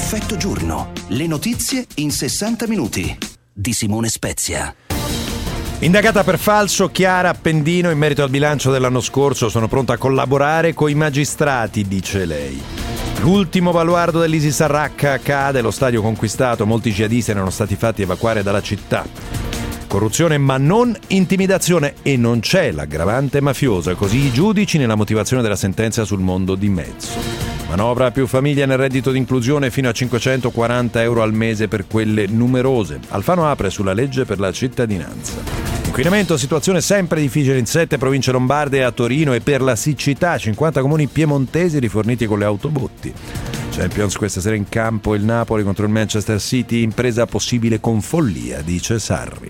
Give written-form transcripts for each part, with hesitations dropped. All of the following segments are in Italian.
Effetto giorno. Le notizie in 60 minuti. Di Simone Spezia. Indagata per falso, Chiara Appendino in merito al bilancio dell'anno scorso. Sono pronta a collaborare coi magistrati, dice lei. L'ultimo baluardo dell'ISIS a Raqqa cade, lo stadio conquistato, molti jihadisti erano stati fatti evacuare dalla città. Corruzione ma non intimidazione, e non c'è l'aggravante mafiosa, così i giudici nella motivazione della sentenza sul mondo di mezzo. Manovra più famiglie nel reddito di inclusione fino a 540 euro al mese per quelle numerose. Alfano apre sulla legge per la cittadinanza. Inquinamento, situazione sempre difficile in 7 province lombarde e a Torino, e per la siccità 50 comuni piemontesi riforniti con le autobotti. Champions questa sera in campo il Napoli contro il Manchester City, impresa possibile con follia, dice Sarri.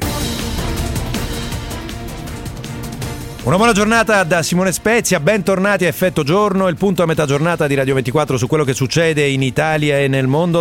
Una buona giornata da Simone Spezia, bentornati a Effetto Giorno, il punto a metà giornata di Radio 24 su quello che succede in Italia e nel mondo.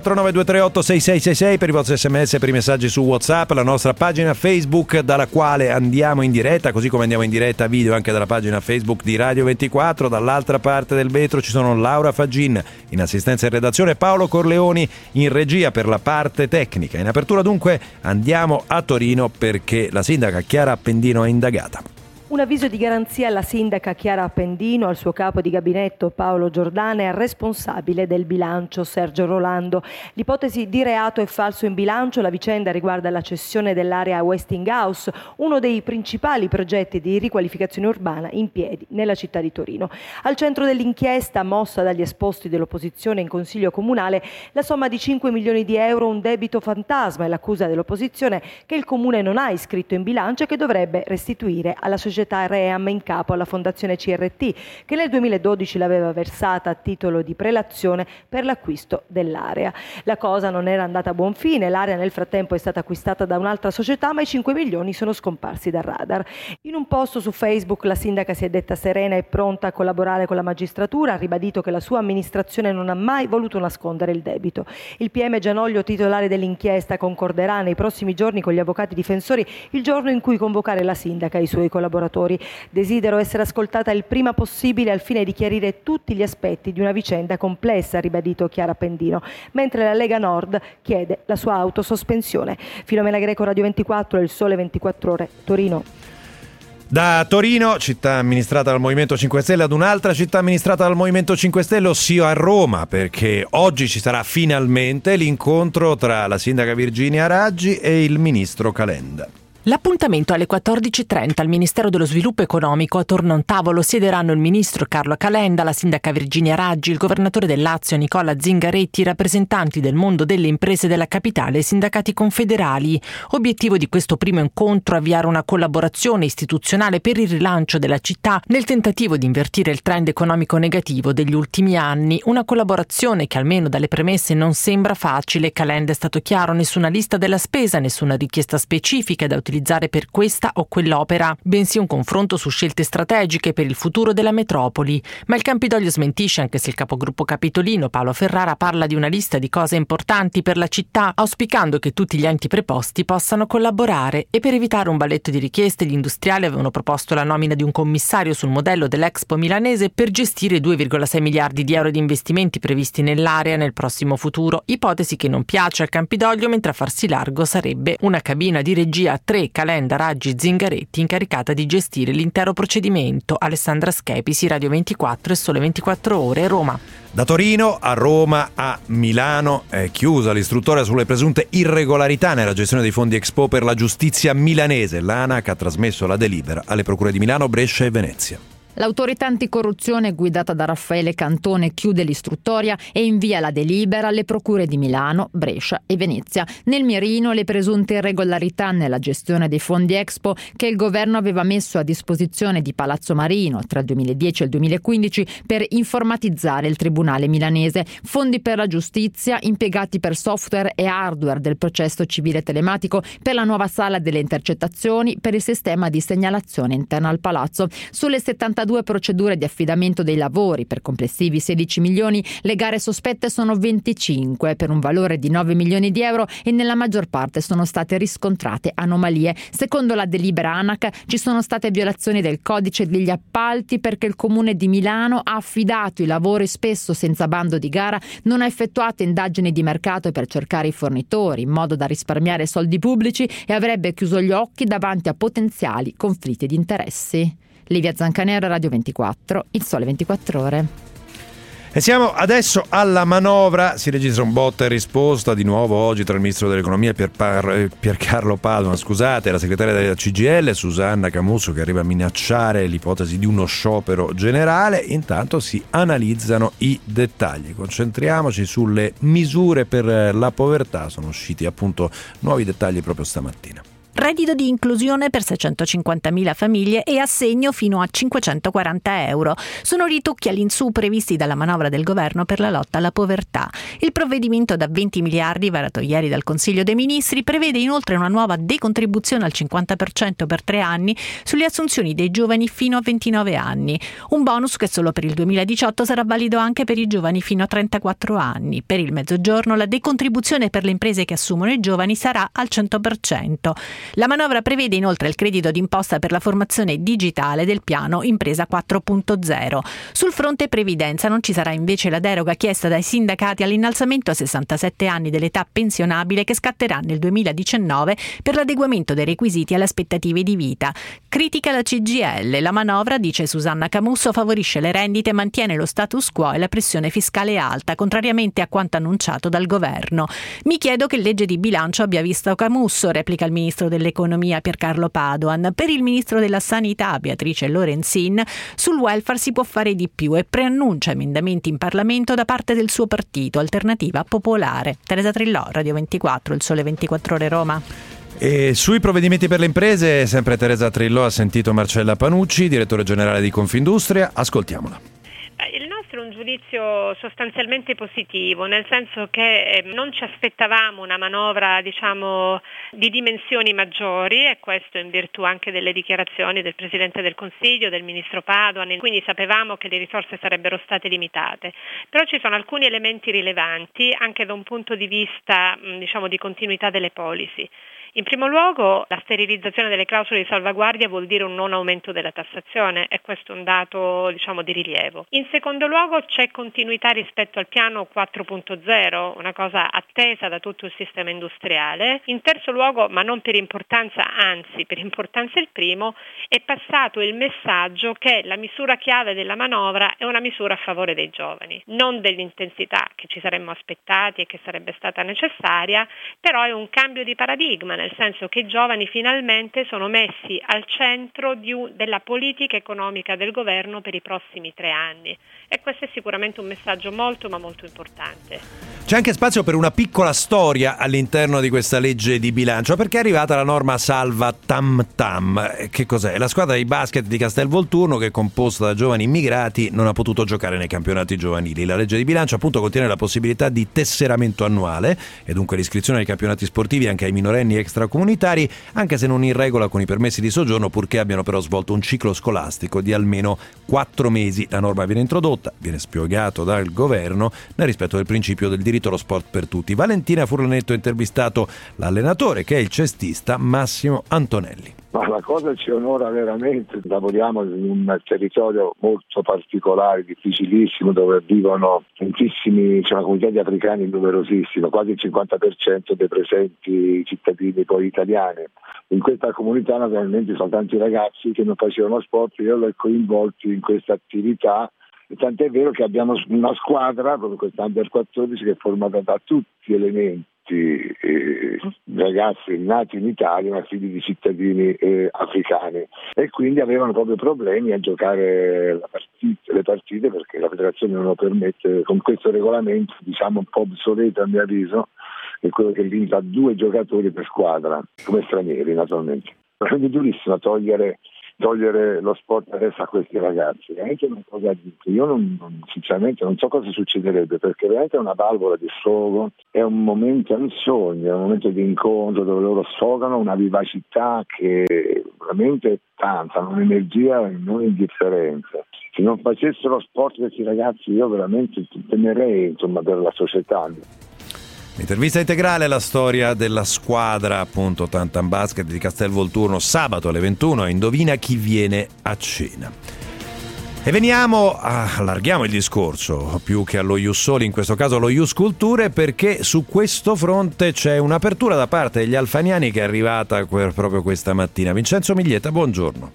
349-238-6666 per i vostri sms e per i messaggi su WhatsApp, la nostra pagina Facebook dalla quale andiamo in diretta, così come andiamo in diretta video anche dalla pagina Facebook di Radio 24. Dall'altra parte del vetro ci sono Laura Faggin in assistenza e redazione, Paolo Corleoni in regia per la parte tecnica. In apertura dunque andiamo a Torino perché la sindaca Chiara Appendino è indagata. Un avviso di garanzia alla sindaca Chiara Appendino, al suo capo di gabinetto Paolo Giordana e al responsabile del bilancio Sergio Rolando. L'ipotesi di reato è falso in bilancio. La vicenda riguarda la cessione dell'area Westinghouse, uno dei principali progetti di riqualificazione urbana in piedi nella città di Torino. Al centro dell'inchiesta, mossa dagli esposti dell'opposizione in Consiglio Comunale, la somma di 5 milioni di euro, un debito fantasma, e l'accusa dell'opposizione che il Comune non ha iscritto in bilancio e che dovrebbe restituire alla società Ream in capo alla Fondazione CRT, che nel 2012 l'aveva versata a titolo di prelazione per l'acquisto dell'area. La cosa non era andata a buon fine, l'area nel frattempo è stata acquistata da un'altra società, ma i 5 milioni sono scomparsi dal radar. In un post su Facebook la sindaca si è detta serena e pronta a collaborare con la magistratura, ha ribadito che la sua amministrazione non ha mai voluto nascondere il debito. Il PM Gianoglio, titolare dell'inchiesta, concorderà nei prossimi giorni con gli avvocati difensori il giorno in cui convocare la sindaca e i suoi collaboratori. Desidero essere ascoltata il prima possibile al fine di chiarire tutti gli aspetti di una vicenda complessa, ha ribadito Chiara Appendino, mentre la Lega Nord chiede la sua autosospensione. Filomena Greco, Radio 24, Il Sole 24 Ore, Torino. Da Torino, città amministrata dal Movimento 5 Stelle, ad un'altra città amministrata dal Movimento 5 Stelle, ossia a Roma, perché oggi ci sarà finalmente l'incontro tra la sindaca Virginia Raggi e il ministro Calenda. L'appuntamento alle 14.30 al Ministero dello Sviluppo Economico. Attorno a un tavolo siederanno il ministro Carlo Calenda, la sindaca Virginia Raggi, il governatore del Lazio Nicola Zingaretti, rappresentanti del mondo delle imprese della capitale e sindacati confederali. Obiettivo di questo primo incontro: avviare una collaborazione istituzionale per il rilancio della città nel tentativo di invertire il trend economico negativo degli ultimi anni. Una collaborazione che almeno dalle premesse non sembra facile. Calenda è stato chiaro: nessuna lista della spesa, nessuna richiesta specifica da utilizzare per questa o quell'opera, bensì un confronto su scelte strategiche per il futuro della metropoli. Ma il Campidoglio smentisce, anche se il capogruppo capitolino Paolo Ferrara parla di una lista di cose importanti per la città, auspicando che tutti gli enti preposti possano collaborare. E per evitare un balletto di richieste, gli industriali avevano proposto la nomina di un commissario sul modello dell'Expo milanese per gestire 2,6 miliardi di euro di investimenti previsti nell'area nel prossimo futuro, ipotesi che non piace al Campidoglio, mentre a farsi largo sarebbe una cabina di regia a 3, Calenda, Raggi, Zingaretti, incaricata di gestire l'intero procedimento. Alessandra Schepisi, Radio 24 e Sole 24 Ore, Roma. Da Torino a Roma a Milano è chiusa l'istruttoria sulle presunte irregolarità nella gestione dei fondi Expo per la giustizia milanese. L'ANAC ha trasmesso la delibera alle procure di Milano, Brescia e Venezia. L'autorità anticorruzione guidata da Raffaele Cantone chiude l'istruttoria e invia la delibera alle procure di Milano, Brescia e Venezia. Nel mirino le presunte irregolarità nella gestione dei fondi Expo che il governo aveva messo a disposizione di Palazzo Marino tra il 2010 e il 2015 per informatizzare il tribunale milanese, fondi per la giustizia impiegati per software e hardware del processo civile telematico, per la nuova sala delle intercettazioni, per il sistema di segnalazione interna al palazzo. Sulle 70 42 procedure di affidamento dei lavori per complessivi 16 milioni, le gare sospette sono 25 per un valore di 9 milioni di euro e nella maggior parte sono state riscontrate anomalie. Secondo la delibera ANAC ci sono state violazioni del codice degli appalti perché il Comune di Milano ha affidato i lavori spesso senza bando di gara, non ha effettuato indagini di mercato per cercare i fornitori in modo da risparmiare soldi pubblici e avrebbe chiuso gli occhi davanti a potenziali conflitti di interessi. Livia Zancanero, Radio 24, Il Sole 24 Ore. E siamo adesso alla manovra, si registra un botta e risposta di nuovo oggi tra il ministro dell'economia Piercarlo Padoan, e la segretaria della CGIL Susanna Camusso, che arriva a minacciare l'ipotesi di uno sciopero generale. Intanto si analizzano i dettagli. Concentriamoci sulle misure per la povertà, sono usciti appunto nuovi dettagli proprio stamattina. Reddito di inclusione per 650.000 famiglie e assegno fino a 540 euro. Sono ritocchi all'insù previsti dalla manovra del governo per la lotta alla povertà. Il provvedimento da 20 miliardi, varato ieri dal Consiglio dei Ministri, prevede inoltre una nuova decontribuzione al 50% per 3 anni sulle assunzioni dei giovani fino a 29 anni. Un bonus che solo per il 2018 sarà valido anche per i giovani fino a 34 anni. Per il Mezzogiorno la decontribuzione per le imprese che assumono i giovani sarà al 100%. La manovra prevede inoltre il credito d'imposta per la formazione digitale del piano Impresa 4.0. Sul fronte previdenza non ci sarà invece la deroga chiesta dai sindacati all'innalzamento a 67 anni dell'età pensionabile che scatterà nel 2019 per l'adeguamento dei requisiti alle aspettative di vita. Critica la CGIL. La manovra, dice Susanna Camusso, favorisce le rendite e mantiene lo status quo e la pressione fiscale alta, contrariamente a quanto annunciato dal governo. Mi chiedo che legge di bilancio abbia visto Camusso, replica il ministro dell'economia Piercarlo Padoan. Per il ministro della sanità Beatrice Lorenzin sul welfare si può fare di più e preannuncia emendamenti in Parlamento da parte del suo partito Alternativa Popolare. Teresa Trillò, Radio 24, Il Sole 24 Ore Roma. E sui provvedimenti per le imprese, sempre Teresa Trillò ha sentito Marcella Panucci, direttore generale di Confindustria. Ascoltiamola. Il nostro è un giudizio sostanzialmente positivo, nel senso che non ci aspettavamo una manovra, di dimensioni maggiori, e questo in virtù anche delle dichiarazioni del Presidente del Consiglio, del Ministro Padoan, quindi sapevamo che le risorse sarebbero state limitate. Però ci sono alcuni elementi rilevanti anche da un punto di vista, di continuità delle policy. In primo luogo, la sterilizzazione delle clausole di salvaguardia vuol dire un non aumento della tassazione, e questo è un dato, di rilievo. In secondo luogo, c'è continuità rispetto al piano 4.0, una cosa attesa da tutto il sistema industriale. In terzo luogo, ma non per importanza, anzi per importanza il primo, è passato il messaggio che la misura chiave della manovra è una misura a favore dei giovani, non dell'intensità che ci saremmo aspettati e che sarebbe stata necessaria, però è un cambio di paradigma, nel senso che i giovani finalmente sono messi al centro della politica economica del governo per i prossimi 3 anni, e questo è sicuramente un messaggio molto ma molto importante. C'è anche spazio per una piccola storia all'interno di questa legge di bilancio, perché è arrivata la norma Salva Tam Tam. Che cos'è? La squadra di basket di Castelvolturno, che è composta da giovani immigrati, non ha potuto giocare nei campionati giovanili. La legge di bilancio appunto contiene la possibilità di tesseramento annuale e dunque l'iscrizione ai campionati sportivi anche ai minorenni extracomunitari, anche se non in regola con i permessi di soggiorno, purché abbiano però svolto un ciclo scolastico di almeno 4 mesi. La norma viene introdotta, viene spiegato dal governo nel rispetto del principio del diritto allo sport per tutti. Valentina Furlanetto ha intervistato l'allenatore, che è il cestista Massimo Antonelli. Ma la cosa ci onora veramente. Lavoriamo in un territorio molto particolare, difficilissimo, dove vivono tantissimi, c'è una comunità di africani numerosissima, quasi il 50% dei presenti cittadini poi italiani. In questa comunità naturalmente sono tanti ragazzi che non facevano sport, io li ho coinvolti in questa attività, e tant'è vero che abbiamo una squadra, proprio questa Under 14, che è formata da tutti gli elementi, ragazzi nati in Italia ma figli di cittadini africani, e quindi avevano proprio problemi a giocare le partite perché la federazione non lo permette. Con questo regolamento, un po' obsoleto a mio avviso, è quello che limita a 2 giocatori per squadra, come stranieri naturalmente. Quindi è durissimo togliere lo sport adesso a questi ragazzi, veramente è una cosa io sinceramente non so cosa succederebbe, perché veramente è una valvola di sfogo, è un momento, è un sogno, è un momento di incontro dove loro sfogano una vivacità che veramente tanta, un'energia non indifferente. Se non facessero sport questi ragazzi io veramente temerei per la società. Intervista integrale alla storia della squadra appunto Tantam Basket di Castelvolturno sabato alle 21. Indovina chi viene a cena. E allarghiamo il discorso più che allo Ius Soli, in questo caso allo Ius Culture, perché su questo fronte c'è un'apertura da parte degli alfaniani che è arrivata proprio questa mattina. Vincenzo Miglietta, buongiorno.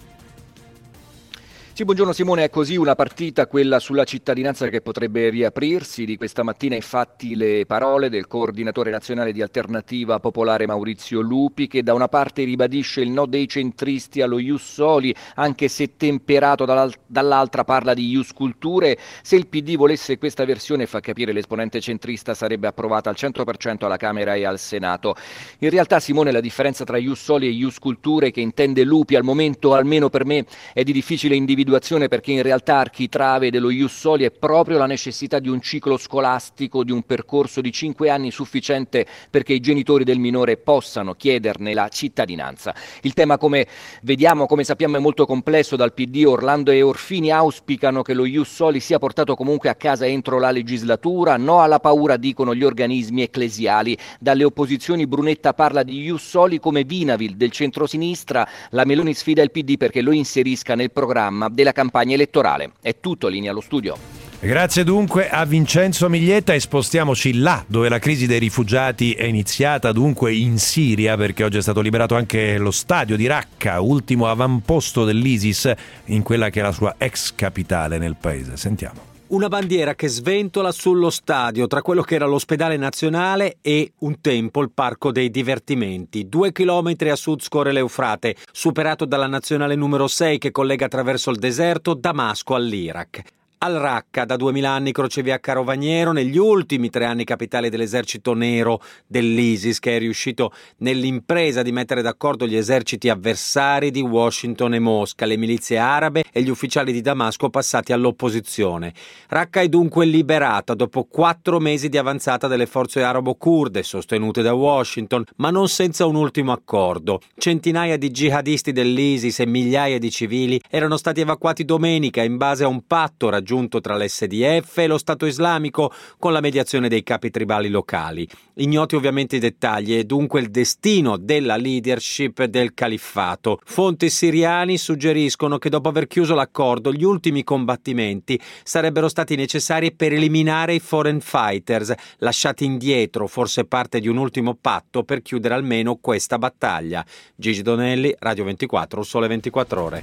Sì, buongiorno Simone, è così una partita, quella sulla cittadinanza, che potrebbe riaprirsi. Di questa mattina infatti le parole del coordinatore nazionale di Alternativa Popolare Maurizio Lupi, che da una parte ribadisce il no dei centristi allo Ius Soli, anche se temperato dall'altra parla di Ius Culture. Se il PD volesse questa versione, fa capire l'esponente centrista, sarebbe approvata al 100% alla Camera e al Senato. In realtà Simone, la differenza tra Ius Soli e Ius Culture che intende Lupi al momento, almeno per me, è di difficile individuazione, perché in realtà architrave dello Ius Soli è proprio la necessità di un ciclo scolastico, di un percorso di 5 anni sufficiente perché i genitori del minore possano chiederne la cittadinanza. Il tema, come sappiamo, è molto complesso. Dal PD Orlando e Orfini auspicano che lo Ius Soli sia portato comunque a casa entro la legislatura. No alla paura, dicono gli organismi ecclesiali. Dalle opposizioni Brunetta parla di Ius Soli come Vinavil del centrosinistra. La Meloni sfida il PD perché lo inserisca nel programma della campagna elettorale. È tutto, linea allo studio. Grazie dunque a Vincenzo Miglietta e spostiamoci là dove la crisi dei rifugiati è iniziata, dunque in Siria, perché oggi è stato liberato anche lo stadio di Raqqa, ultimo avamposto dell'ISIS in quella che è la sua ex capitale nel paese. Sentiamo. Una bandiera che sventola sullo stadio tra quello che era l'ospedale nazionale e un tempo il parco dei divertimenti. 2 chilometri a sud scorre l'Eufrate, superato dalla nazionale numero 6 che collega attraverso il deserto Damasco all'Iraq. Al-Raqqa, da 2000 anni crocevia carovaniero, negli ultimi 3 anni capitale dell'esercito nero dell'ISIS, che è riuscito nell'impresa di mettere d'accordo gli eserciti avversari di Washington e Mosca, le milizie arabe e gli ufficiali di Damasco passati all'opposizione. Raqqa è dunque liberata dopo 4 mesi di avanzata delle forze arabo-kurde sostenute da Washington, ma non senza un ultimo accordo. Centinaia di jihadisti dell'ISIS e migliaia di civili erano stati evacuati domenica in base a un patto raggiunto tra l'SDF e lo Stato islamico con la mediazione dei capi tribali locali. Ignoti ovviamente i dettagli e dunque il destino della leadership del califfato. Fonti siriani suggeriscono che dopo aver chiuso l'accordo gli ultimi combattimenti sarebbero stati necessari per eliminare i foreign fighters, lasciati indietro, forse parte di un ultimo patto per chiudere almeno questa battaglia. Gigi Donelli, Radio 24, Sole 24 Ore.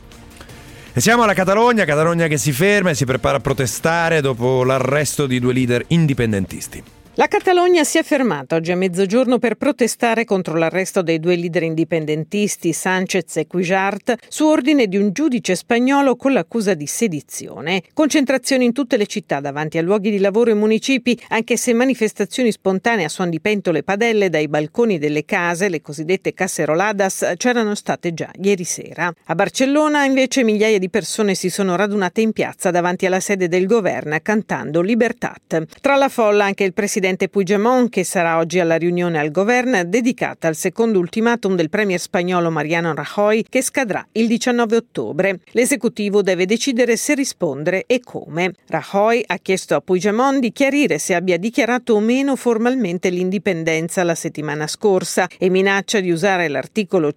E siamo alla Catalogna che si ferma e si prepara a protestare dopo l'arresto di 2 leader indipendentisti. La Catalogna si è fermata oggi a mezzogiorno per protestare contro l'arresto dei 2 leader indipendentisti, Sánchez e Cuixart, su ordine di un giudice spagnolo con l'accusa di sedizione. Concentrazioni in tutte le città davanti a luoghi di lavoro e municipi, anche se manifestazioni spontanee a suon di pentole e padelle dai balconi delle case, le cosiddette caceroladas, c'erano state già ieri sera. A Barcellona invece migliaia di persone si sono radunate in piazza davanti alla sede del governo cantando Libertat. Tra la folla anche il presidente Puigdemont, che sarà oggi alla riunione al governo dedicata al secondo ultimatum del premier spagnolo Mariano Rajoy, che scadrà il 19 ottobre. L'esecutivo deve decidere se rispondere e come. Rajoy ha chiesto a Puigdemont di chiarire se abbia dichiarato o meno formalmente l'indipendenza la settimana scorsa e minaccia di usare l'articolo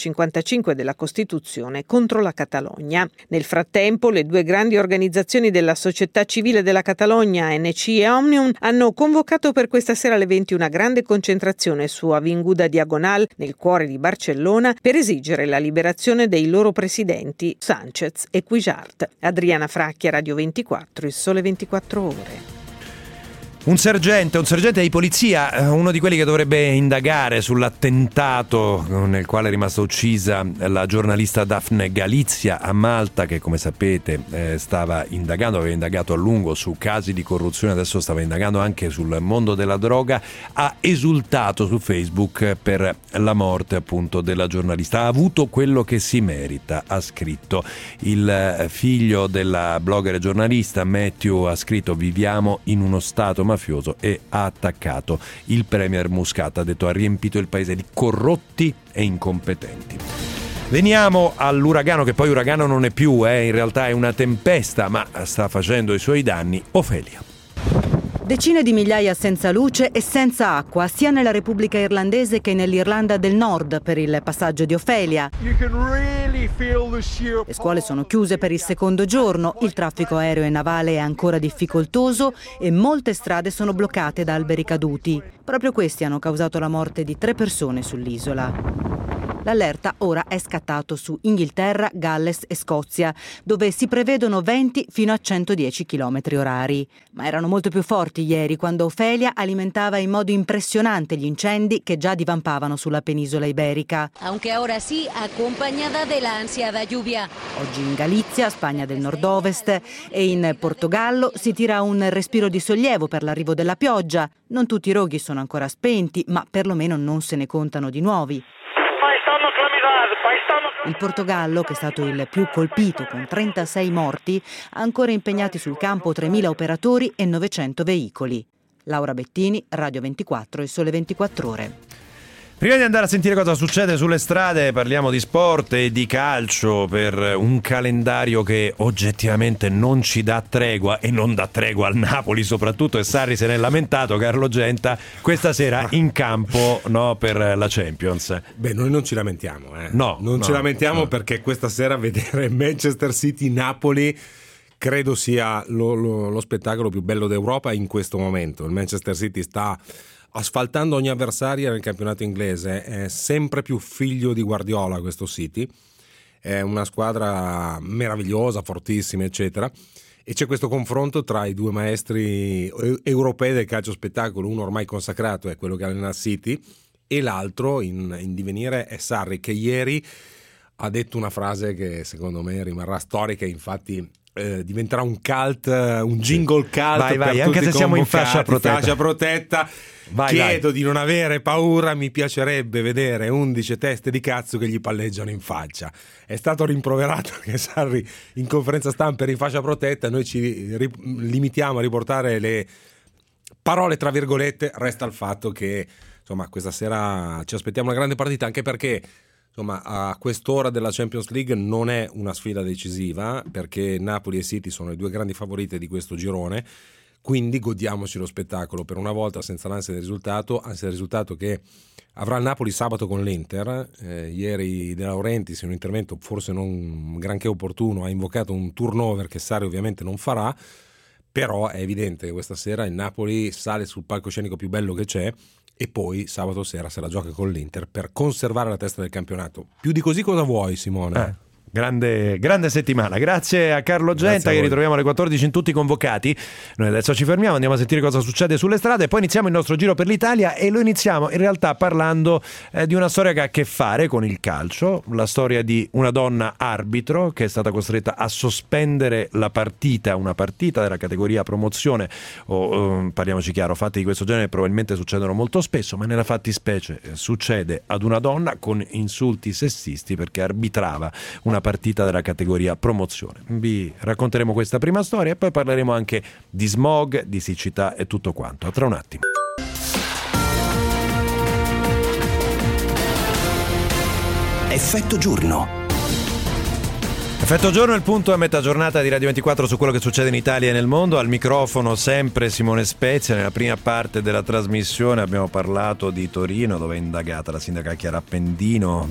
155 della Costituzione contro la Catalogna. Nel frattempo, le 2 grandi organizzazioni della società civile della Catalogna, ANC e Òmnium, hanno convocato per questa sera alle 20 una grande concentrazione su Avinguda Diagonal, nel cuore di Barcellona, per esigere la liberazione dei loro presidenti, Sánchez e Cuixart. Adriana Fracchia, Radio 24, Il Sole 24 Ore. Un sergente di polizia, uno di quelli che dovrebbe indagare sull'attentato nel quale è rimasta uccisa la giornalista Daphne Galizia a Malta, che come sapete aveva indagato a lungo su casi di corruzione, adesso stava indagando anche sul mondo della droga, ha esultato su Facebook per la morte appunto della giornalista. Ha avuto quello che si merita, ha scritto. Il figlio della blogger e giornalista Matthew ha scritto: viviamo in uno stato mafioso, e ha attaccato il premier Muscat. Ha detto: ha riempito il paese di corrotti e incompetenti. Veniamo all'uragano, che poi uragano non è più, in realtà è una tempesta, ma sta facendo i suoi danni. Ofelia. Decine di migliaia senza luce e senza acqua, sia nella Repubblica Irlandese che nell'Irlanda del Nord per il passaggio di Ofelia. Le scuole sono chiuse per il secondo giorno, il traffico aereo e navale è ancora difficoltoso e molte strade sono bloccate da alberi caduti. Proprio questi hanno causato la morte di 3 persone sull'isola. L'allerta ora è scattato su Inghilterra, Galles e Scozia, dove si prevedono venti fino a 110 km/h. Ma erano molto più forti ieri, quando Ofelia alimentava in modo impressionante gli incendi che già divampavano sulla penisola iberica. Aunque ora sì, accompagnata della ansiada lluvia. Oggi in Galizia, Spagna del nord-ovest e in Portogallo si tira un respiro di sollievo per l'arrivo della pioggia. Non tutti i roghi sono ancora spenti, ma perlomeno non se ne contano di nuovi. Il Portogallo, che è stato il più colpito con 36 morti, ha ancora impegnati sul campo 3.000 operatori e 900 veicoli. Laura Bettini, Radio 24 e Sole 24 Ore. Prima di andare a sentire cosa succede sulle strade, parliamo di sport e di calcio per un calendario che oggettivamente non ci dà tregua e non dà tregua al Napoli soprattutto, e Sarri se ne è lamentato, Carlo Genta, questa sera in campo, no, per la Champions. Beh, noi non ci lamentiamo, ci lamentiamo perché questa sera vedere Manchester City-Napoli credo sia lo spettacolo più bello d'Europa in questo momento. Il Manchester City sta asfaltando ogni avversaria nel campionato inglese, è sempre più figlio di Guardiola questo City, è una squadra meravigliosa, fortissima eccetera, e c'è questo confronto tra i due maestri europei del calcio spettacolo, uno ormai consacrato è quello che allena City e l'altro in divenire è Sarri, che ieri ha detto una frase che secondo me rimarrà storica, infatti diventerà un cult, un jingle cult. Vai, anche se siamo in fascia protetta. Chiedo di non avere paura, mi piacerebbe vedere 11 teste di cazzo che gli palleggiano in faccia. È stato rimproverato che Sarri in conferenza stampa era in fascia protetta, noi ci limitiamo a riportare le parole tra virgolette. Resta il fatto che insomma questa sera ci aspettiamo una grande partita, anche perché insomma a quest'ora della Champions League non è una sfida decisiva, perché Napoli e City sono le due grandi favorite di questo girone, quindi godiamoci lo spettacolo per una volta senza l'ansia del risultato, anzi del risultato che avrà il Napoli sabato con l'Inter. Ieri De Laurentiis in un intervento forse non granché opportuno ha invocato un turnover che Sarri ovviamente non farà, però è evidente che questa sera il Napoli sale sul palcoscenico più bello che c'è e poi sabato sera se la gioca con l'Inter per conservare la testa del campionato. Più di così cosa vuoi, Simone? Grande settimana, grazie a Carlo Genta, che ritroviamo alle 14 in tutti i convocati. Noi adesso ci fermiamo, andiamo a sentire cosa succede sulle strade e poi iniziamo il nostro giro per l'Italia, e lo iniziamo in realtà parlando di una storia che ha a che fare con il calcio, la storia di una donna arbitro che è stata costretta a sospendere la partita, una partita della categoria promozione, parliamoci chiaro, fatti di questo genere probabilmente succedono molto spesso, ma nella fattispecie succede ad una donna con insulti sessisti perché arbitrava una partita della categoria promozione. Vi racconteremo questa prima storia e poi parleremo anche di smog, di siccità e tutto quanto. A tra un attimo. Effetto giorno. Effetto giorno è il punto a metà giornata di Radio 24 su quello che succede in Italia e nel mondo. Al microfono sempre Simone Spezia. Nella prima parte della trasmissione abbiamo parlato di Torino, dove è indagata la sindaca Chiara Appendino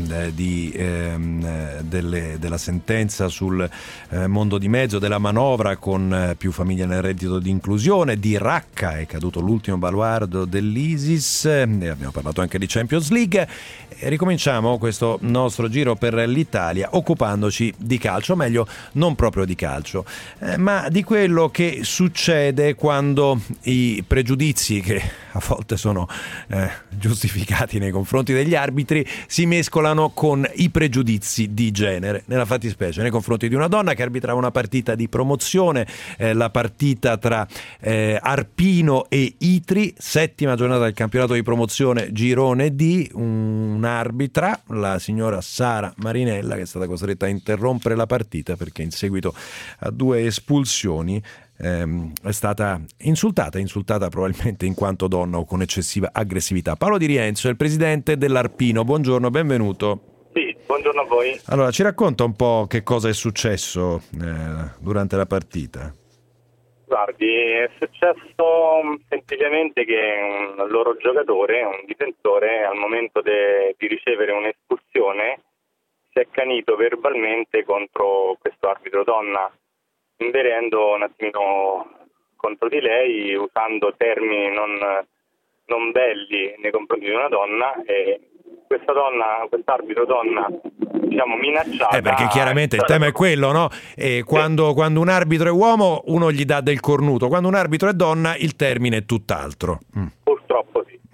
della sentenza sul mondo di mezzo, della manovra con più famiglie nel reddito di inclusione. Di Raqqa è caduto l'ultimo baluardo dell'ISIS, e abbiamo parlato anche di Champions League. E ricominciamo questo nostro giro per l'Italia occupandoci di calcio, meglio non proprio di calcio, ma di quello che succede quando i pregiudizi, che a volte sono giustificati nei confronti degli arbitri, si mescolano con i pregiudizi di genere, nella fattispecie nei confronti di una donna che arbitrava una partita di promozione, la partita tra Arpino e Itri, settima giornata del campionato di promozione girone D. Un'arbitra, la signora Sara Marinella, che è stata costretta a interrompere la partita perché in seguito a 2 espulsioni è stata insultata probabilmente in quanto donna o con eccessiva aggressività. Paolo Di Rienzo è il presidente dell'Arpino. Buongiorno, benvenuto. Sì, buongiorno a voi. Allora, ci racconta un po' che cosa è successo durante la partita? Guardi, è successo semplicemente che un loro giocatore, un difensore, al momento di ricevere un'espulsione si è accanito verbalmente contro questo arbitro donna, inverendo un attimino contro di lei, usando termini non belli nei confronti di una donna, e quest'arbitro donna, diciamo, minacciata. Perché chiaramente il tema è quello, no? Quando un arbitro è uomo uno gli dà del cornuto, quando un arbitro è donna il termine è tutt'altro. Purtroppo sì.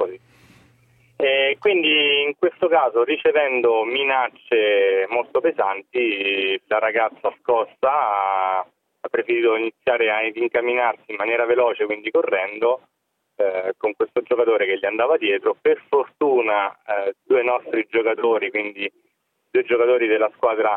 E quindi in questo caso, ricevendo minacce molto pesanti, la ragazza scossa ha preferito iniziare ad incamminarsi in maniera veloce, quindi correndo, con questo giocatore che gli andava dietro. Per fortuna due nostri giocatori, quindi due giocatori della squadra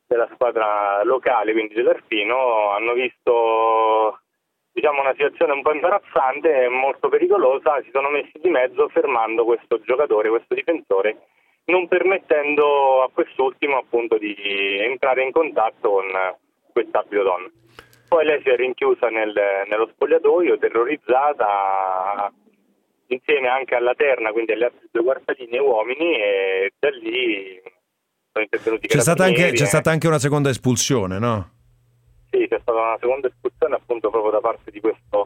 locale, quindi dell'Arpino, hanno visto, diciamo, una situazione un po' imbarazzante e molto pericolosa, si sono messi di mezzo fermando questo giocatore, questo difensore, non permettendo a quest'ultimo appunto di entrare in contatto con quest'arbitro donna. Poi lei si è rinchiusa nello spogliatoio, terrorizzata, insieme anche alla terna, quindi agli altri due guardalini e uomini, e da lì sono intervenuti. C'è stata anche una seconda espulsione, no? Sì, c'è stata una seconda espulsione appunto proprio da parte di questo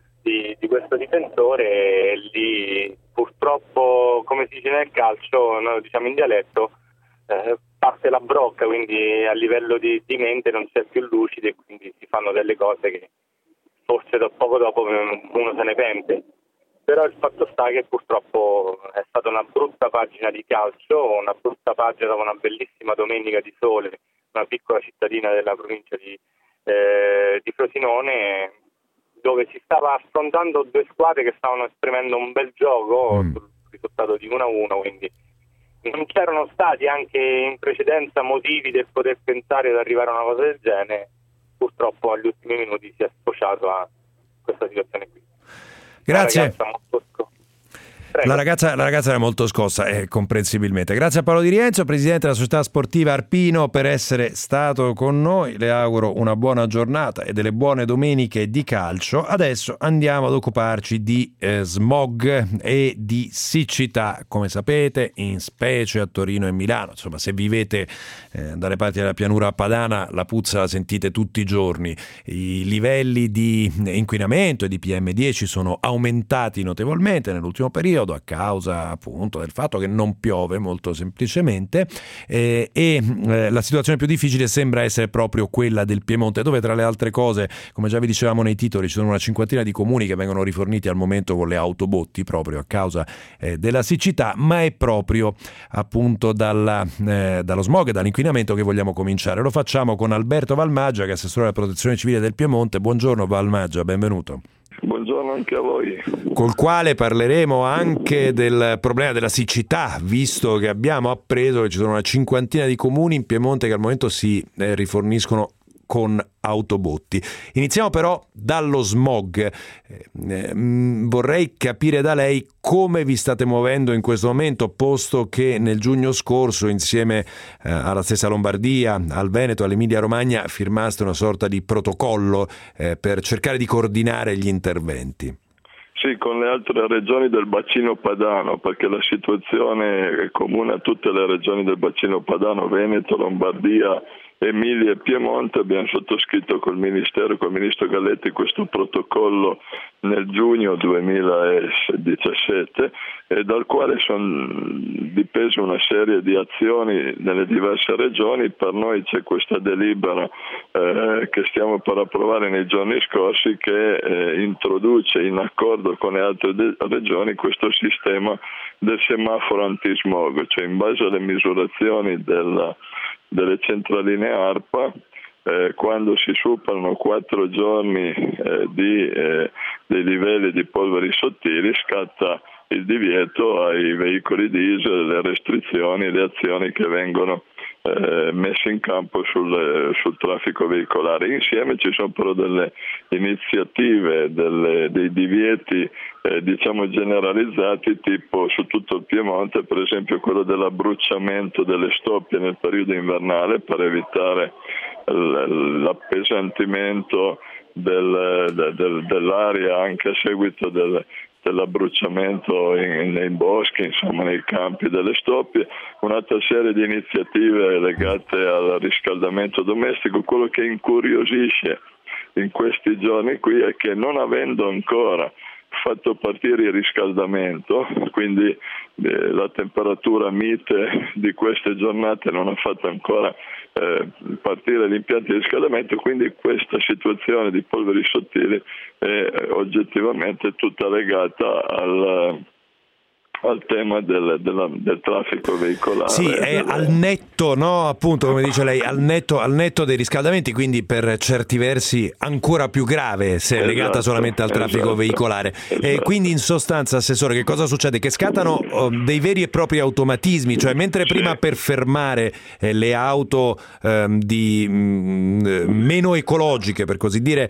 difensore, e lì purtroppo, come si dice nel calcio, noi diciamo in dialetto, parte la brocca, quindi a livello di mente non si è più lucidi e quindi si fanno delle cose che forse poco dopo uno se ne pente. Però il fatto sta che purtroppo è stata una brutta pagina di calcio, una brutta pagina dopo una bellissima domenica di sole, una piccola cittadina della provincia di Frosinone, dove si stava affrontando due squadre che stavano esprimendo un bel gioco sul risultato di 1-1, quindi non c'erano stati anche in precedenza motivi del poter pensare ad arrivare a una cosa del genere. Purtroppo agli ultimi minuti si è sfociato a questa situazione qui. Grazie. La ragazza era molto scossa, comprensibilmente. Grazie a Paolo Di Rienzo, presidente della società sportiva Arpino, per essere stato con noi. Le auguro una buona giornata e delle buone domeniche di calcio. Adesso andiamo ad occuparci di smog e di siccità, come sapete, in specie a Torino e Milano. Insomma, se vivete dalle parti della pianura padana, la puzza la sentite tutti i giorni. I livelli di inquinamento e di PM10 sono aumentati notevolmente nell'ultimo periodo, a causa appunto del fatto che non piove, molto semplicemente, e la situazione più difficile sembra essere proprio quella del Piemonte, dove tra le altre cose, come già vi dicevamo nei titoli, ci sono una cinquantina di comuni che vengono riforniti al momento con le autobotti proprio a causa della siccità, ma è proprio appunto dallo smog e dall'inquinamento che vogliamo cominciare. Lo facciamo con Alberto Valmaggia, che è assessore alla protezione civile del Piemonte. Buongiorno Valmaggia, benvenuto. Buongiorno anche a voi. Col quale parleremo anche del problema della siccità, visto che abbiamo appreso che ci sono una cinquantina di comuni in Piemonte che al momento si riforniscono con autobotti. Iniziamo però dallo smog. Vorrei capire da lei come vi state muovendo in questo momento, posto che nel giugno scorso, insieme alla stessa Lombardia, al Veneto, all'Emilia Romagna, firmaste una sorta di protocollo per cercare di coordinare gli interventi. Sì, con le altre regioni del bacino padano, perché la situazione è comune a tutte le regioni del bacino padano, Veneto, Lombardia, Emilia e Piemonte. Abbiamo sottoscritto col Ministero, col Ministro Galletti, questo protocollo nel giugno 2017, dal quale sono dipese una serie di azioni nelle diverse regioni. Per noi c'è questa delibera che stiamo per approvare nei giorni scorsi, che introduce, in accordo con le altre regioni, questo sistema del semaforo antismog, cioè in base alle misurazioni delle centraline ARPA, quando si superano 4 giorni dei livelli di polveri sottili, scatta il divieto ai veicoli diesel, le restrizioni, le azioni che vengono messi in campo sul traffico veicolare. Insieme ci sono però delle iniziative, dei divieti diciamo generalizzati, tipo su tutto il Piemonte, per esempio quello dell'abbruciamento delle stoppie nel periodo invernale per evitare l'appesantimento dell'aria anche a seguito dell'abbruciamento nei boschi, insomma nei campi delle stoppie, un'altra serie di iniziative legate al riscaldamento domestico. Quello che incuriosisce in questi giorni qui è che, non avendo ancora fatto partire il riscaldamento, quindi la temperatura mite di queste giornate non ha fatto ancora partire gli impianti di riscaldamento, quindi questa situazione di polveri sottili è oggettivamente tutta legata al tema del traffico veicolare. Sì, è al netto, no? Appunto, come dice lei, al netto dei riscaldamenti, quindi per certi versi ancora più grave se è legata solamente al traffico veicolare. E quindi in sostanza, Assessore, che cosa succede? Che scattano dei veri e propri automatismi, cioè mentre prima per fermare le auto meno ecologiche, per così dire,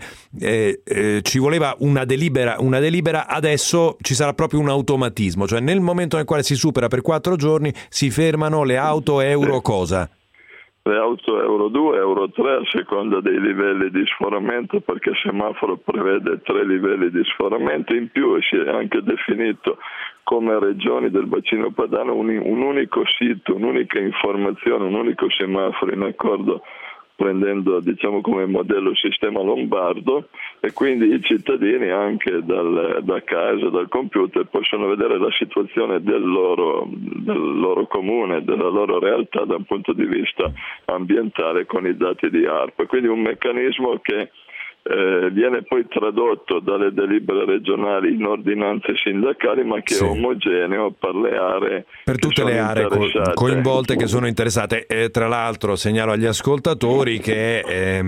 ci voleva una delibera, adesso ci sarà proprio un automatismo, cioè nel momento nel quale si supera per 4 giorni si fermano le auto Euro cosa? Le auto Euro 2, Euro 3 a seconda dei livelli di sforamento, perché il semaforo prevede 3 livelli di sforamento, in più si è anche definito come regioni del bacino padano un unico sito, un'unica informazione, un unico semaforo in accordo, prendendo diciamo come modello il sistema lombardo, e quindi i cittadini anche da casa, dal computer, possono vedere la situazione del loro comune, della loro realtà da un punto di vista ambientale con i dati di ARPA. Quindi un meccanismo che viene poi tradotto dalle delibere regionali in ordinanze sindacali, ma che è omogeneo per le aree, per tutte le aree coinvolte che sono interessate. Tra l'altro segnalo agli ascoltatori che è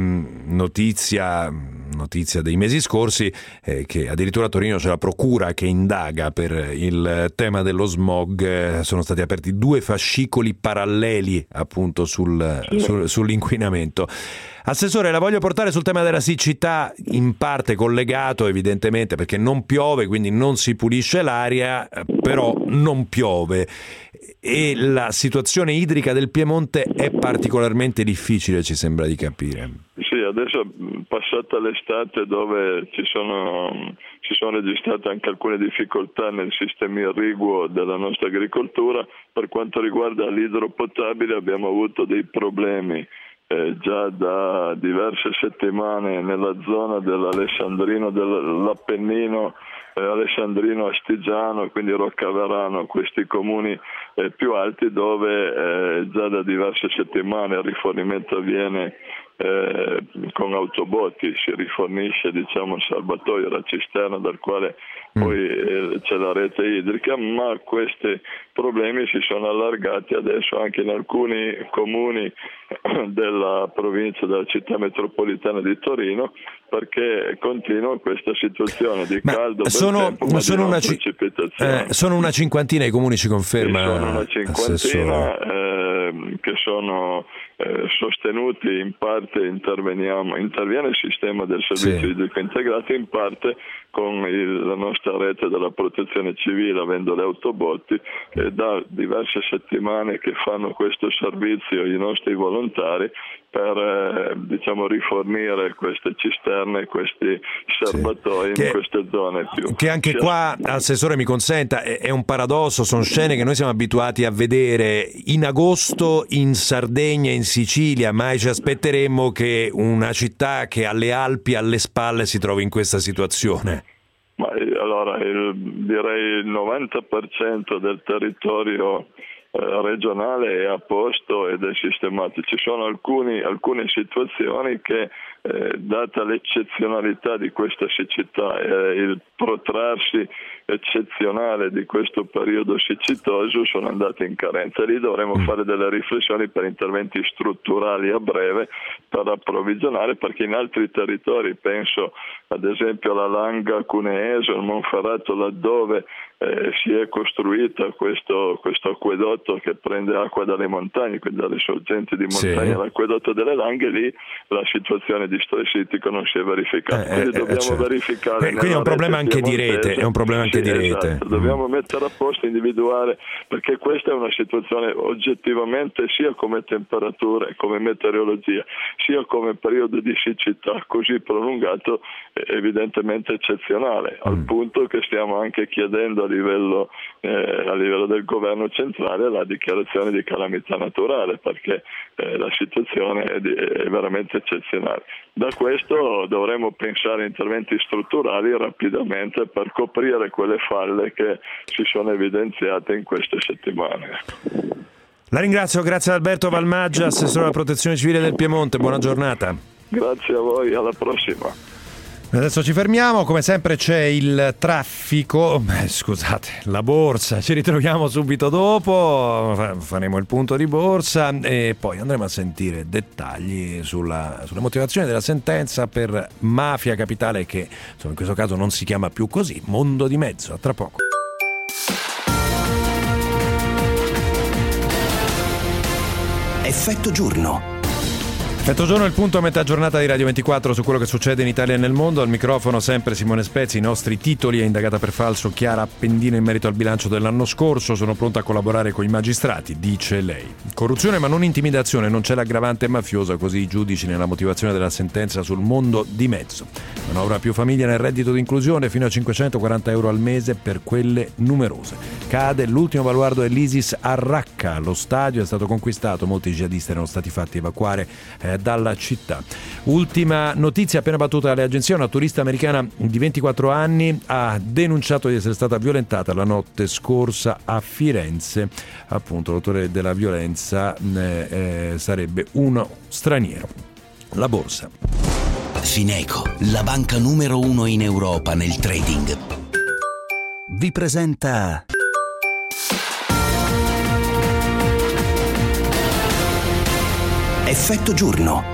notizia dei mesi scorsi che addirittura a Torino c'è la procura che indaga per il tema dello smog. Sono stati aperti 2 fascicoli paralleli appunto sull'inquinamento. Assessore, la voglio portare sul tema della siccità, in parte collegato evidentemente perché non piove, quindi non si pulisce l'aria, però non piove e la situazione idrica del Piemonte è particolarmente difficile, ci sembra di capire. Sì, adesso passata l'estate, dove si sono registrate anche alcune difficoltà nel sistema irriguo della nostra agricoltura, per quanto riguarda l'idropotabile abbiamo avuto dei problemi già da diverse settimane nella zona dell'Alessandrino, dell'Appennino Alessandrino Astigiano, quindi Roccaverano, questi comuni più alti dove già da diverse settimane il rifornimento avviene con autobotti, si rifornisce diciamo un serbatoio, la cisterna dal quale poi c'è la rete idrica, ma questi problemi si sono allargati adesso anche in alcuni comuni della provincia, della città metropolitana di Torino, perché continua questa situazione di caldo, sono una cinquantina i comuni, ci conferma? Sono una cinquantina che sono sostenuti, in parte interviene il sistema del servizio idrico integrato, in parte con la nostra rete della protezione civile, avendo le autobotti, da diverse settimane che fanno questo servizio i nostri volontari per rifornire queste cisterne, questi serbatoi in queste zone più. Che anche qua, Assessore, mi consenta, è un paradosso, sono scene che noi siamo abituati a vedere in agosto in Sardegna, in Sicilia, mai ci aspetteremmo che una città che ha le Alpi alle spalle si trovi in questa situazione. Ma allora direi il 90% del territorio regionale è a posto ed è sistemato. Ci sono alcune situazioni che data l'eccezionalità di questa siccità e il protrarsi eccezionale di questo periodo siccitoso, sono andati in carenza. Lì dovremo fare delle riflessioni per interventi strutturali a breve per approvvigionare, perché in altri territori, penso ad esempio alla Langa cuneese, al Monferrato, laddove si è costruita questo acquedotto che prende acqua dalle montagne, quindi dalle sorgenti di montagna, l'acquedotto delle Langhe, lì la situazione di stress idrico non si è verificata. Quindi dobbiamo verificare. Quindi è un problema anche di rete, è un problema anche di rete. Esatto. Dobbiamo mettere a posto, individuare, perché questa è una situazione oggettivamente, sia come temperature, come meteorologia, sia come periodo di siccità così prolungato, evidentemente eccezionale, al punto che stiamo anche chiedendo a livello del governo centrale la dichiarazione di calamità naturale, perché la situazione è veramente eccezionale. Da questo dovremo pensare a interventi strutturali rapidamente per coprire quelle falle che si sono evidenziate in queste settimane. La ringrazio, grazie ad Alberto Valmaggia, assessore alla protezione civile del Piemonte, buona giornata. Grazie a voi, alla prossima. Adesso ci fermiamo, come sempre c'è il traffico, la borsa, ci ritroviamo subito dopo, faremo il punto di borsa e poi andremo a sentire dettagli sulle motivazioni della sentenza per Mafia Capitale, che in questo caso non si chiama più così, Mondo di Mezzo. A tra poco. Effetto giorno. Effetto giorno, il punto a metà giornata di Radio 24 su quello che succede in Italia e nel mondo. Al microfono sempre Simone Spezzi. I nostri titoli: è indagata per falso Chiara Appendino in merito al bilancio dell'anno scorso, sono pronta a collaborare con i magistrati, dice lei. Corruzione ma non intimidazione, non c'è l'aggravante mafiosa, così i giudici nella motivazione della sentenza sul Mondo di Mezzo. Manovra più famiglia nel reddito di inclusione, fino a 540 euro al mese per quelle numerose. Cade l'ultimo baluardo dell'ISIS a Raqqa, lo stadio è stato conquistato, molti jihadisti erano stati fatti evacuare dalla città. Ultima notizia appena battuta dalle agenzie: una turista americana di 24 anni ha denunciato di essere stata violentata la notte scorsa a Firenze. Appunto, l'autore della violenza sarebbe uno straniero. La borsa. Fineco, la banca numero 1 in Europa nel trading, vi presenta Effetto giorno.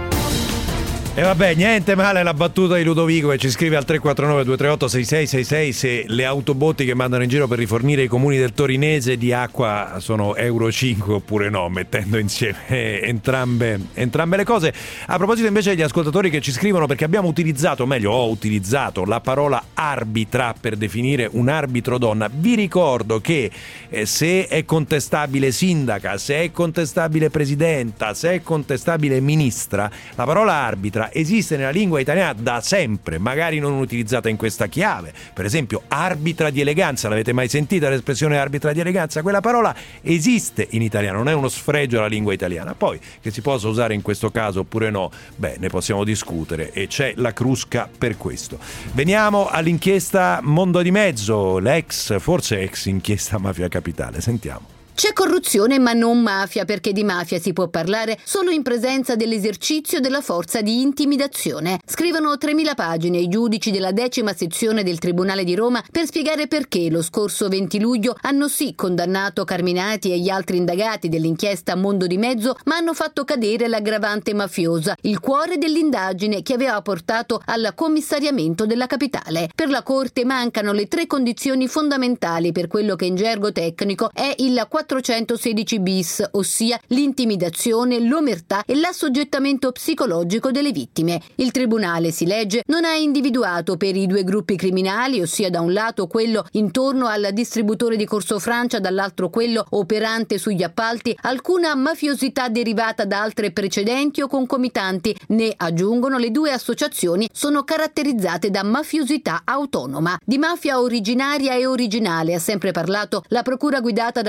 E vabbè, niente male la battuta di Ludovico che ci scrive al 349-238-6666 se le autobotti che mandano in giro per rifornire i comuni del Torinese di acqua sono Euro 5 oppure no, mettendo insieme entrambe le cose. A proposito invece degli ascoltatori che ci scrivono, perché abbiamo utilizzato, meglio ho utilizzato la parola arbitra per definire un arbitro donna, vi ricordo che se è contestabile sindaca, se è contestabile presidenta, se è contestabile ministra, la parola arbitra esiste nella lingua italiana da sempre, magari non utilizzata in questa chiave. Per esempio arbitra di eleganza, l'avete mai sentita l'espressione arbitra di eleganza? Quella parola esiste in italiano, non è uno sfregio alla lingua italiana. Poi che si possa usare in questo caso oppure no, ne possiamo discutere e c'è la Crusca per questo. Veniamo all'inchiesta Mondo di Mezzo, forse ex inchiesta Mafia Capitale, sentiamo. C'è corruzione ma non mafia, perché di mafia si può parlare solo in presenza dell'esercizio della forza di intimidazione. Scrivono 3.000 pagine i giudici della 10ª sezione del Tribunale di Roma per spiegare perché lo scorso 20 luglio hanno sì condannato Carminati e gli altri indagati dell'inchiesta Mondo di Mezzo, ma hanno fatto cadere l'aggravante mafiosa, il cuore dell'indagine che aveva portato al commissariamento della capitale. Per la Corte mancano le 3 condizioni fondamentali per quello che in gergo tecnico è il 416 bis, ossia l'intimidazione, l'omertà e l'assoggettamento psicologico delle vittime. Il tribunale, si legge, non ha individuato per i 2 gruppi criminali, ossia da un lato quello intorno al distributore di Corso Francia, dall'altro quello operante sugli appalti, alcuna mafiosità derivata da altre precedenti o concomitanti, né, aggiungono, le 2 associazioni sono caratterizzate da mafiosità autonoma. Di mafia originaria e originale ha sempre parlato la procura guidata da Giuseppe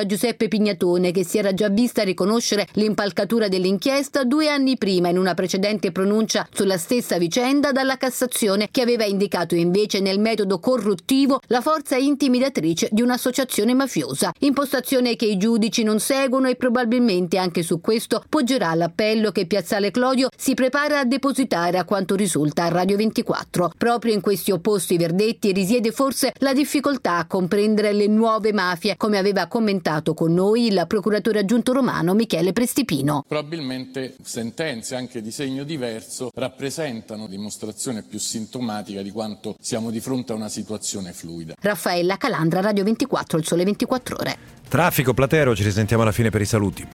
Giuseppe Pignatone, che si era già vista riconoscere l'impalcatura dell'inchiesta 2 anni prima in una precedente pronuncia sulla stessa vicenda dalla Cassazione, che aveva indicato invece nel metodo corruttivo la forza intimidatrice di un'associazione mafiosa. Impostazione che i giudici non seguono e probabilmente anche su questo poggerà l'appello che Piazzale Clodio si prepara a depositare, a quanto risulta a Radio 24. Proprio in questi opposti verdetti risiede forse la difficoltà a comprendere le nuove mafie, come aveva commentato con noi il procuratore aggiunto romano Michele Prestipino. Probabilmente sentenze anche di segno diverso rappresentano dimostrazione più sintomatica di quanto siamo di fronte a una situazione fluida. Raffaella Calandra, Radio 24, Il Sole 24 Ore. Traffico, Platero, ci risentiamo alla fine per i saluti.